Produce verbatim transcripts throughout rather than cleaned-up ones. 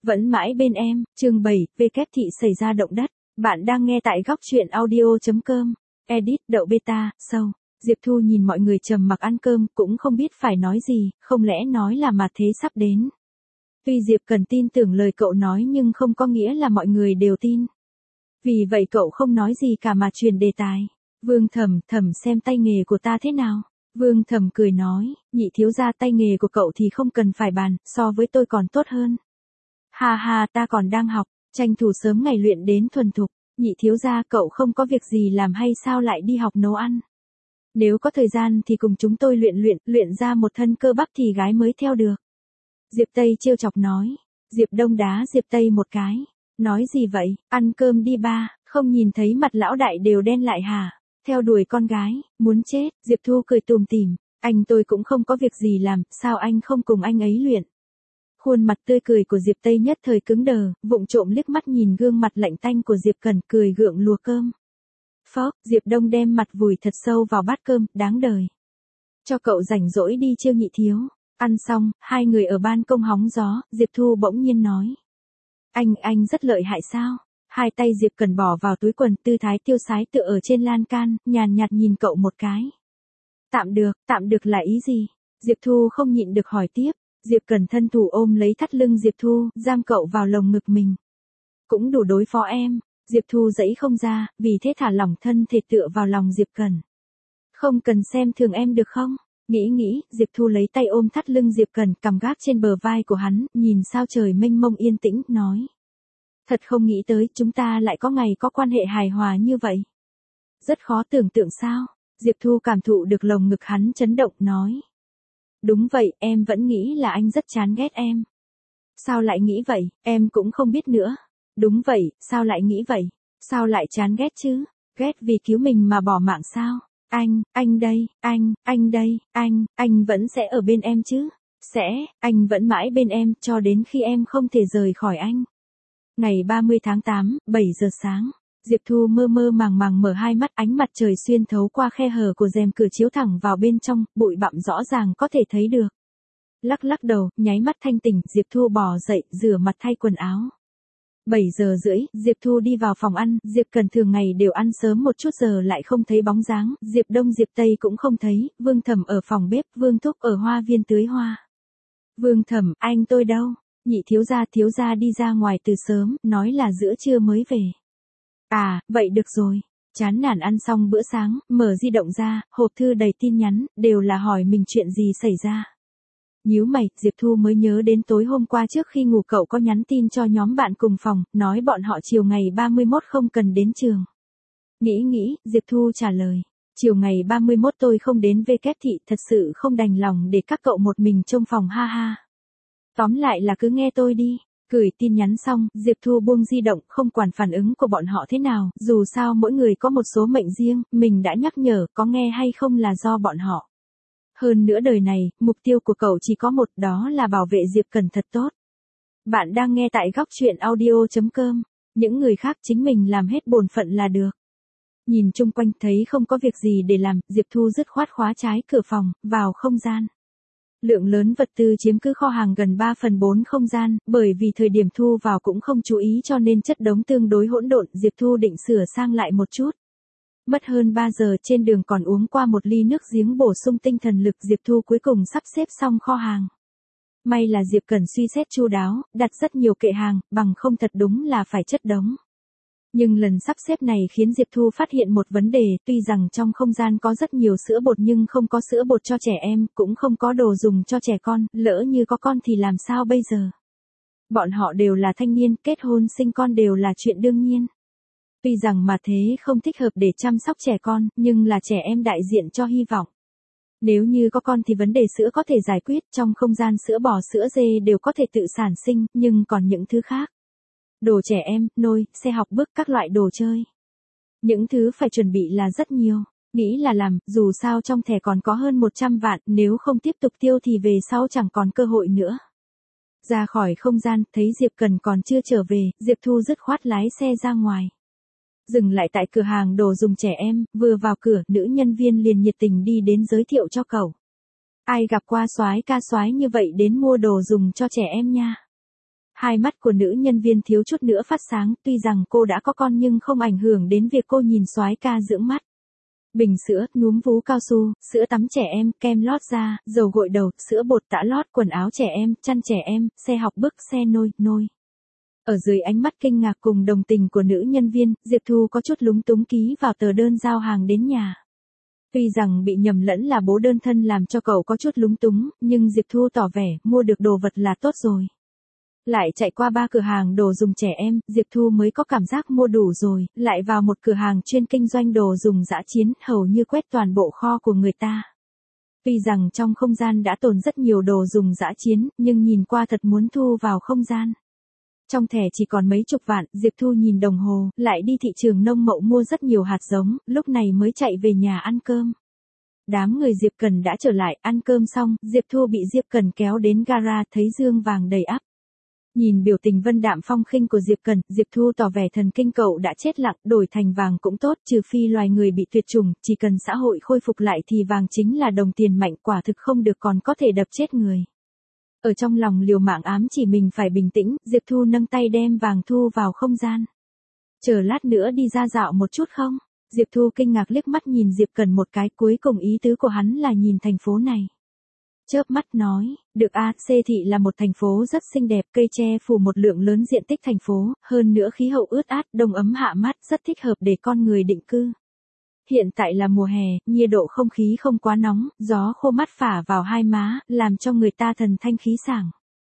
Vẫn mãi bên em, chương bảy, V kép thị xảy ra động đất. Bạn đang nghe tại góc truyện audio.com. Edit đậu beta, sâu. Diệp Thu nhìn mọi người trầm mặc ăn cơm, cũng không biết phải nói gì, không lẽ nói là mà thế sắp đến. Tuy Diệp Cần tin tưởng lời cậu nói nhưng không có nghĩa là mọi người đều tin. Vì vậy cậu không nói gì cả mà truyền đề tài. Vương Thẩm, Thẩm xem tay nghề của ta thế nào. Vương Thẩm cười nói, nhị thiếu gia tay nghề của cậu thì không cần phải bàn, so với tôi còn tốt hơn. Ha ha, ta còn đang học, tranh thủ sớm ngày luyện đến thuần thục. Nhị thiếu gia, cậu không có việc gì làm hay sao lại đi học nấu ăn? Nếu có thời gian thì cùng chúng tôi luyện luyện, luyện ra một thân cơ bắp thì gái mới theo được. Diệp Tây trêu chọc nói. Diệp Đông đá Diệp Tây một cái. Nói gì vậy, ăn cơm đi ba, không nhìn thấy mặt lão đại đều đen lại hả? Theo đuổi con gái, muốn chết. Diệp Thu cười tùm tìm. Anh tôi cũng không có việc gì làm, sao anh không cùng anh ấy luyện? Khuôn mặt tươi cười của Diệp Tây nhất thời cứng đờ, vụng trộm liếc mắt nhìn gương mặt lạnh tanh của Diệp Cần, cười gượng lùa cơm. Phốc, Diệp Đông đem mặt vùi thật sâu vào bát cơm, đáng đời. Cho cậu rảnh rỗi đi chiêu nhị thiếu. Ăn xong, hai người ở ban công hóng gió, Diệp Thu bỗng nhiên nói. Anh, anh rất lợi hại sao? Hai tay Diệp Cần bỏ vào túi quần, tư thái tiêu sái tựa ở trên lan can, nhàn nhạt nhìn cậu một cái. Tạm được, tạm được là ý gì? Diệp Thu không nhịn được hỏi tiếp. Diệp Cần thân thủ ôm lấy thắt lưng Diệp Thu, giam cậu vào lồng ngực mình. Cũng đủ đối phó em. Diệp Thu dãy không ra, vì thế thả lỏng thân thể tựa vào lòng Diệp Cần. Không cần xem thường em được không? Nghĩ nghĩ, Diệp Thu lấy tay ôm thắt lưng Diệp Cần, cằm gác trên bờ vai của hắn, nhìn sao trời mênh mông yên tĩnh, nói. Thật không nghĩ tới chúng ta lại có ngày có quan hệ hài hòa như vậy. Rất khó tưởng tượng sao? Diệp Thu cảm thụ được lồng ngực hắn chấn động, nói. Đúng vậy, em vẫn nghĩ là anh rất chán ghét em. Sao lại nghĩ vậy, em cũng không biết nữa. Đúng vậy, sao lại nghĩ vậy? Sao lại chán ghét chứ? Ghét vì cứu mình mà bỏ mạng sao? Anh, anh đây, anh, anh đây, anh, anh vẫn sẽ ở bên em chứ? Sẽ, anh vẫn mãi bên em, cho đến khi em không thể rời khỏi anh. Ngày ba mươi tháng tám, bảy giờ sáng. Diệp Thu mơ mơ màng màng mở hai mắt, ánh mặt trời xuyên thấu qua khe hở của rèm cửa chiếu thẳng vào bên trong, bụi bặm rõ ràng có thể thấy được. Lắc lắc đầu, nháy mắt thanh tỉnh, Diệp Thu bò dậy, rửa mặt thay quần áo. bảy giờ rưỡi, Diệp Thu đi vào phòng ăn, Diệp Cần thường ngày đều ăn sớm một chút giờ lại không thấy bóng dáng, Diệp Đông Diệp Tây cũng không thấy, Vương Thẩm ở phòng bếp, Vương Thúc ở hoa viên tưới hoa. Vương Thẩm, anh tôi đâu? Nhị thiếu gia thiếu gia đi ra ngoài từ sớm, nói là giữa trưa mới về. À, vậy được rồi. Chán nản ăn xong bữa sáng, mở di động ra, hộp thư đầy tin nhắn, đều là hỏi mình chuyện gì xảy ra. Nhíu mày, Diệp Thu mới nhớ đến tối hôm qua trước khi ngủ cậu có nhắn tin cho nhóm bạn cùng phòng, nói bọn họ chiều ngày ba mươi mốt không cần đến trường. Nghĩ nghĩ, Diệp Thu trả lời. Chiều ngày ba mươi mốt tôi không đến V kép thị, thật sự không đành lòng để các cậu một mình trông phòng, ha ha. Tóm lại là cứ nghe tôi đi. Gửi tin nhắn xong, Diệp Thu buông di động, không quản phản ứng của bọn họ thế nào, dù sao mỗi người có một số mệnh riêng, mình đã nhắc nhở, có nghe hay không là do bọn họ. Hơn nữa đời này, mục tiêu của cậu chỉ có một, đó là bảo vệ Diệp Cần thật tốt. Bạn đang nghe tại góc truyện audio.com, những người khác chính mình làm hết bổn phận là được. Nhìn chung quanh thấy không có việc gì để làm, Diệp Thu dứt khoát khóa trái cửa phòng, vào không gian. Lượng lớn vật tư chiếm cứ kho hàng gần ba phần bốn không gian, bởi vì thời điểm Thu vào cũng không chú ý cho nên chất đống tương đối hỗn độn, Diệp Thu định sửa sang lại một chút. Mất hơn ba giờ trên đường còn uống qua một ly nước giếng bổ sung tinh thần lực, Diệp Thu cuối cùng sắp xếp xong kho hàng. May là Diệp Cần suy xét chu đáo, đặt rất nhiều kệ hàng, bằng không thật đúng là phải chất đống. Nhưng lần sắp xếp này khiến Diệp Thu phát hiện một vấn đề, tuy rằng trong không gian có rất nhiều sữa bột nhưng không có sữa bột cho trẻ em, cũng không có đồ dùng cho trẻ con, lỡ như có con thì làm sao bây giờ? Bọn họ đều là thanh niên, kết hôn sinh con đều là chuyện đương nhiên. Tuy rằng mà thế không thích hợp để chăm sóc trẻ con, nhưng là trẻ em đại diện cho hy vọng. Nếu như có con thì vấn đề sữa có thể giải quyết, trong không gian sữa bò sữa dê đều có thể tự sản sinh, nhưng còn những thứ khác. Đồ trẻ em, nôi, xe học bước, các loại đồ chơi. Những thứ phải chuẩn bị là rất nhiều. Nghĩ là làm, dù sao trong thẻ còn có hơn một trăm vạn, nếu không tiếp tục tiêu thì về sau chẳng còn cơ hội nữa. Ra khỏi không gian, thấy Diệp Cần còn chưa trở về, Diệp Thu dứt khoát lái xe ra ngoài. Dừng lại tại cửa hàng đồ dùng trẻ em, vừa vào cửa, nữ nhân viên liền nhiệt tình đi đến giới thiệu cho cậu. Ai gặp qua soái ca soái như vậy đến mua đồ dùng cho trẻ em nha. Hai mắt của nữ nhân viên thiếu chút nữa phát sáng, tuy rằng cô đã có con nhưng không ảnh hưởng đến việc cô nhìn soái ca dưỡng mắt. Bình sữa, núm vú cao su, sữa tắm trẻ em, kem lót da, dầu gội đầu, sữa bột tã lót, quần áo trẻ em, chăn trẻ em, xe học bước, xe nôi, nôi. Ở dưới ánh mắt kinh ngạc cùng đồng tình của nữ nhân viên, Diệp Thu có chút lúng túng ký vào tờ đơn giao hàng đến nhà. Tuy rằng bị nhầm lẫn là bố đơn thân làm cho cậu có chút lúng túng, nhưng Diệp Thu tỏ vẻ mua được đồ vật là tốt rồi. Lại chạy qua ba cửa hàng đồ dùng trẻ em, Diệp Thu mới có cảm giác mua đủ rồi, lại vào một cửa hàng chuyên kinh doanh đồ dùng dã chiến, hầu như quét toàn bộ kho của người ta. Tuy rằng trong không gian đã tồn rất nhiều đồ dùng dã chiến, nhưng nhìn qua thật muốn thu vào không gian. Trong thẻ chỉ còn mấy chục vạn, Diệp Thu nhìn đồng hồ, lại đi thị trường nông mậu mua rất nhiều hạt giống, lúc này mới chạy về nhà ăn cơm. Đám người Diệp Cần đã trở lại, ăn cơm xong, Diệp Thu bị Diệp Cần kéo đến gara, thấy dương vàng đầy ắp. Nhìn biểu tình vân đạm phong khinh của Diệp Cần, Diệp Thu tỏ vẻ thần kinh cậu đã chết lặng, đổi thành vàng cũng tốt, trừ phi loài người bị tuyệt chủng, chỉ cần xã hội khôi phục lại thì vàng chính là đồng tiền mạnh, quả thực không được còn có thể đập chết người. Ở trong lòng liều mạng ám chỉ mình phải bình tĩnh, Diệp Thu nâng tay đem vàng thu vào không gian. Chờ lát nữa đi ra dạo một chút không? Diệp Thu kinh ngạc liếc mắt nhìn Diệp Cần một cái, cuối cùng ý tứ của hắn là nhìn thành phố này. Chớp mắt nói, được a, Xê Thị là một thành phố rất xinh đẹp, cây tre phủ một lượng lớn diện tích thành phố, hơn nữa khí hậu ướt át, đông ấm hạ mát, rất thích hợp để con người định cư. Hiện tại là mùa hè, nhiệt độ không khí không quá nóng, gió khô mát phả vào hai má, làm cho người ta thần thanh khí sảng.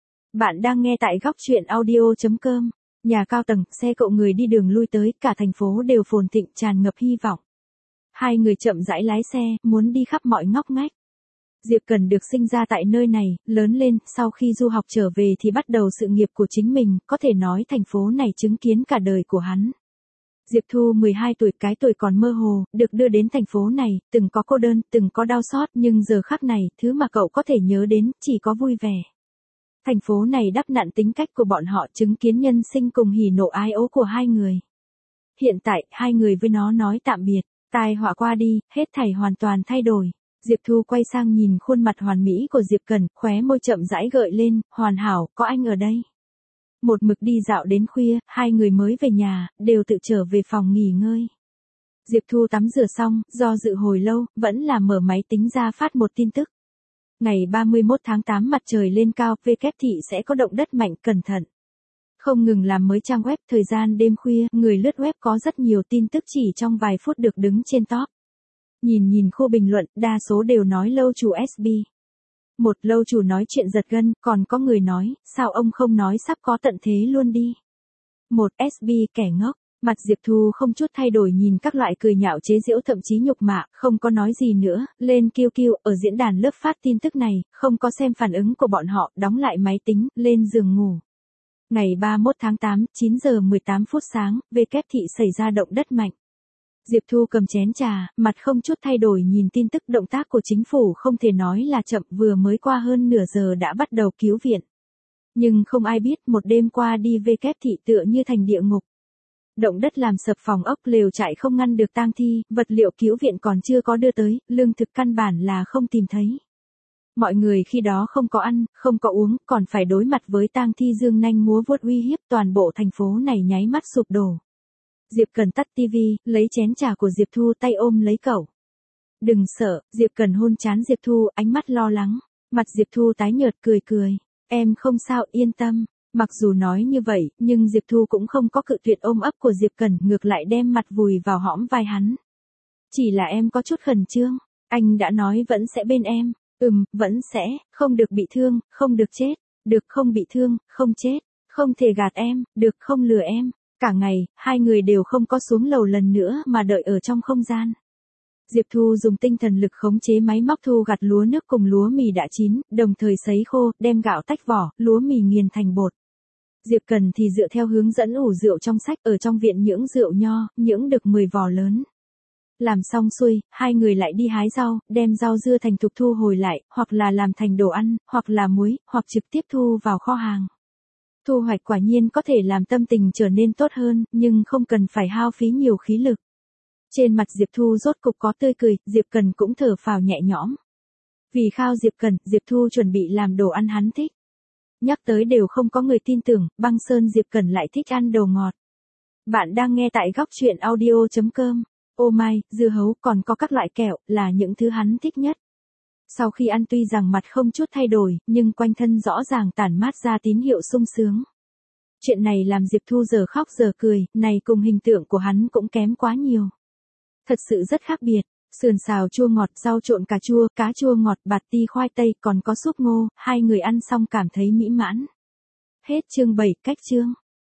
Bạn đang nghe tại góc truyện audio chấm com. Nhà cao tầng, xe cộ người đi đường lui tới, cả thành phố đều phồn thịnh, tràn ngập hy vọng. Hai người chậm rãi lái xe, muốn đi khắp mọi ngóc ngách. Diệp Cần được sinh ra tại nơi này, lớn lên, sau khi du học trở về thì bắt đầu sự nghiệp của chính mình, có thể nói thành phố này chứng kiến cả đời của hắn. Diệp Thu mười hai tuổi, cái tuổi còn mơ hồ, được đưa đến thành phố này, từng có cô đơn, từng có đau xót, nhưng giờ khắc này, thứ mà cậu có thể nhớ đến, chỉ có vui vẻ. Thành phố này đắp nặn tính cách của bọn họ, chứng kiến nhân sinh cùng hỉ nộ ái ố của hai người. Hiện tại, hai người với nó nói tạm biệt, tai họa qua đi, hết thảy hoàn toàn thay đổi. Diệp Thu quay sang nhìn khuôn mặt hoàn mỹ của Diệp Cần, khóe môi chậm rãi gợi lên, hoàn hảo, có anh ở đây. Một mực đi dạo đến khuya, hai người mới về nhà, đều tự trở về phòng nghỉ ngơi. Diệp Thu tắm rửa xong, do dự hồi lâu, vẫn là mở máy tính ra phát một tin tức. Ngày ba mươi mốt tháng tám mặt trời lên cao, vê kép thị sẽ có động đất mạnh, cẩn thận. Không ngừng làm mới trang web, thời gian đêm khuya, người lướt web có rất nhiều tin tức chỉ trong vài phút được đứng trên top. Nhìn nhìn khu bình luận, đa số đều nói lâu chủ ét bê. Một lâu chủ nói chuyện giật gân, còn có người nói, sao ông không nói sắp có tận thế luôn đi. Một ét bê kẻ ngốc, mặt Diệp Thu không chút thay đổi nhìn các loại cười nhạo chế giễu thậm chí nhục mạ, không có nói gì nữa, lên kêu kêu, ở diễn đàn lớp phát tin tức này, không có xem phản ứng của bọn họ, đóng lại máy tính, lên giường ngủ. Ngày ba mươi mốt tháng tám, chín giờ mười tám phút sáng, vê kép thị xảy ra động đất mạnh. Diệp Thu cầm chén trà, mặt không chút thay đổi nhìn tin tức động tác của chính phủ không thể nói là chậm, vừa mới qua hơn nửa giờ đã bắt đầu cứu viện. Nhưng không ai biết một đêm qua đi vê kép thị tựa như thành địa ngục. Động đất làm sập phòng ốc, lều trại không ngăn được tang thi, vật liệu cứu viện còn chưa có đưa tới, lương thực căn bản là không tìm thấy. Mọi người khi đó không có ăn, không có uống, còn phải đối mặt với tang thi dương nanh múa vuốt uy hiếp, toàn bộ thành phố này nháy mắt sụp đổ. Diệp Cần tắt tivi, lấy chén trà của Diệp Thu, tay ôm lấy cậu. Đừng sợ, Diệp Cần hôn trán Diệp Thu, ánh mắt lo lắng. Mặt Diệp Thu tái nhợt, cười cười. Em không sao, yên tâm. Mặc dù nói như vậy, nhưng Diệp Thu cũng không có cự tuyệt ôm ấp của Diệp Cần, ngược lại đem mặt vùi vào hõm vai hắn. Chỉ là em có chút khẩn trương. Anh đã nói vẫn sẽ bên em. Ừm, vẫn sẽ, không được bị thương, không được chết. Được không bị thương, không chết. Không thể gạt em, được không lừa em. Cả ngày, hai người đều không có xuống lầu lần nữa mà đợi ở trong không gian. Diệp Thu dùng tinh thần lực khống chế máy móc thu gặt lúa nước cùng lúa mì đã chín, đồng thời sấy khô, đem gạo tách vỏ, lúa mì nghiền thành bột. Diệp Cần thì dựa theo hướng dẫn ủ rượu trong sách, ở trong viện nhưỡng rượu nho, nhưỡng được mười vò lớn. Làm xong xuôi, hai người lại đi hái rau, đem rau dưa thành thục thu hồi lại, hoặc là làm thành đồ ăn, hoặc là muối, hoặc trực tiếp thu vào kho hàng. Thu hoạch quả nhiên có thể làm tâm tình trở nên tốt hơn, nhưng không cần phải hao phí nhiều khí lực. Trên mặt Diệp Thu rốt cục có tươi cười, Diệp Cần cũng thở phào nhẹ nhõm. Vì khao Diệp Cần, Diệp Thu chuẩn bị làm đồ ăn hắn thích. Nhắc tới đều không có người tin tưởng, băng sơn Diệp Cẩn lại thích ăn đồ ngọt. Bạn đang nghe tại góc chuyện audio chấm com. Ô mai, dưa hấu còn có các loại kẹo là những thứ hắn thích nhất. Sau khi ăn tuy rằng mặt không chút thay đổi, nhưng quanh thân rõ ràng tản mát ra tín hiệu sung sướng. Chuyện này làm Diệp Thu giờ khóc giờ cười, này cùng hình tượng của hắn cũng kém quá nhiều. Thật sự rất khác biệt, sườn xào chua ngọt, rau trộn cà chua, cá chua ngọt, bạt ti khoai tây, còn có súp ngô, hai người ăn xong cảm thấy mỹ mãn. Hết chương bảy, cách chương.